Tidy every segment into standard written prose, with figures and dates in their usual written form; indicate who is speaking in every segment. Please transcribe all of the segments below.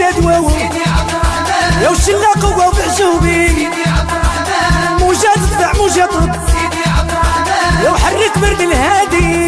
Speaker 1: دواو يا وشنا قوة وبعجوبي موجة تدفع موجة ترد يا وحرك برد الهادي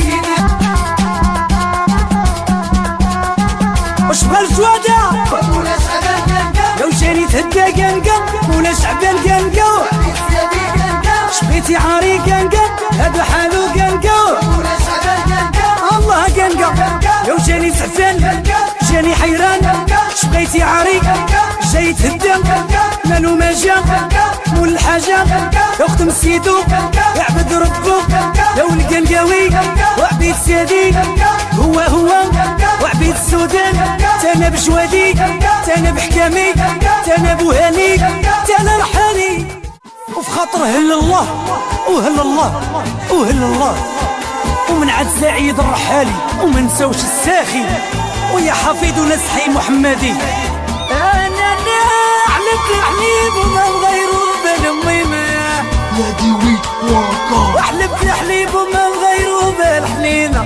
Speaker 1: وش بالجوادة يا وجاني تهدى قنقم ولا شعبان قنقم شبيتي عاري قنقم هذا حالو قنقم الله قنقم يا وجاني تعفان جاني حيران شبيتي عاري جاي تهدم مالو ما جا مول الحاجة يخدم سيدو يعبد ربو يا والقنقاوي وعبيد سيدي هو وعبيد السودان تانا بجوادي تانا بحكامي تانا بوهاني تانا رحاني وفي خاطر هل الله وهل الله وهل الله ومن عاد سعيد الرحالي وما نساوش الساخي ويا حفيظ ونسحي محمدي انا علمت الحليب وما نغيرو بالميمه
Speaker 2: يا ديوي واقع
Speaker 1: وحلبت الحليب وما نغيرو بالحليمه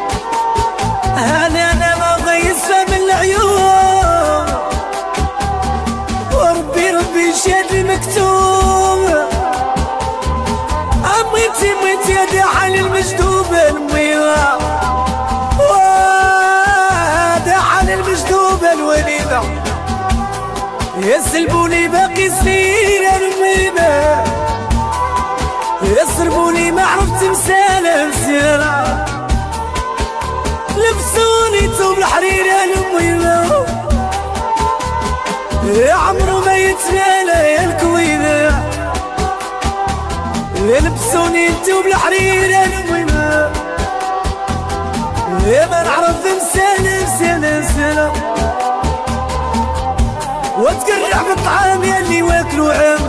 Speaker 1: انا ما غيسها من العيون وربي شاد المكتوب ميتي يا داعي للمجدوب الميمه داعي للمجدوب الوليده يسلبوني باقي سنين الميمه يسربوني ما عرفت مسالة مسيرة لبسوني توب الحرير الميمه يا عمرو ما يتمالى يا الكوينه يلبسوني توب الحرير الميمه يا ما نعرف مسالة وتقرع بالطعام يلي واكلو عام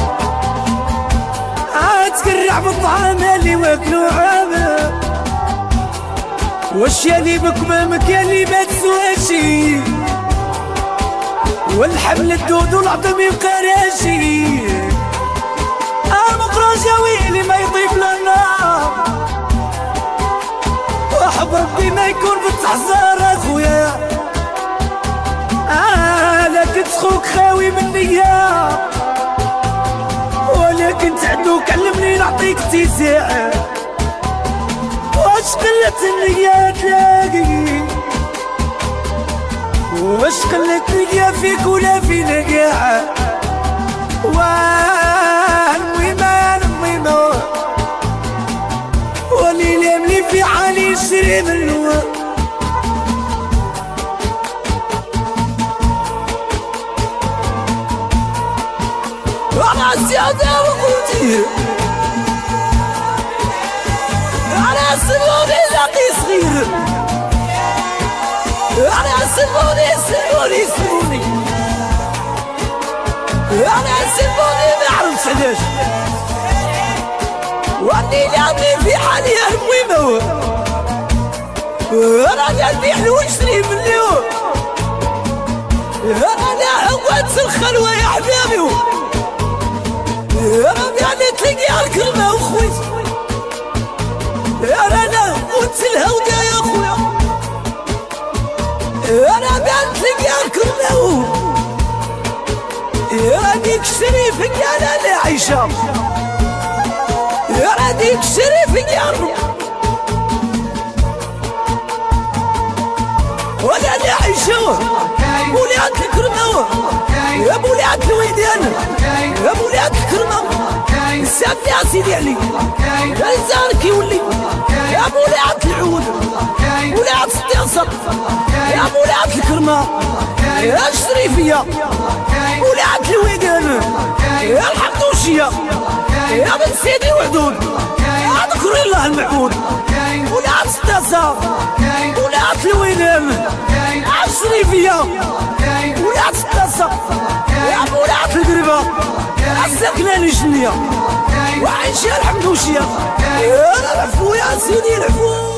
Speaker 1: تقرع بالطعام يلي واكلو عام واش يلي بكمامك يلي ما تسواشي والحمل الدود والعظم يبقى راشي المقراجاوي اللي ما يطيب لنا وحب ربي ما يكون بالتحزار اخويا لكن تخوك خاوي منيا ولكن تعدوك علمني نعطيك اتساع واش قلت النية تلاقي واش قلت النية فيك ولا فينا كاع الميمة واللي لاملي في حالي يشري منو أنا السيادة وقلتي أنا سلوني لاقي صغير أنا سلوني أنا سلوني ما عرفتش علاش واني لامي في حالي الميمة أنا قلبي حلو نشري منو أنا عوات الخلوة يا حبابي يعني تلقي الكلمة وخويت أنا قلت الهودة يا خويا أنا بان تلقي الكلمة ديك الشريفك يا لالا عيشة ديك الشريفك يا رب ولا لا عيشة ولاد الكرمة يا بولاد الويدان يا بولاد الكرمة سامي يا سيدي علي الزارك يولي يا بولاد العود ولاد السطيصة يا بولاد الكرمة يا الشريفية ولاد الويدان يا الحمدوشية يا بن سيدي وعدود يا ذكر الله المعبود ولاد السطيصة ولاد الويدان يا الشريفية ولاد السطيصة يا ولاد القربة الساكنة الجنية وعايشة الحمدوشية يا العفو يا سيدي العفو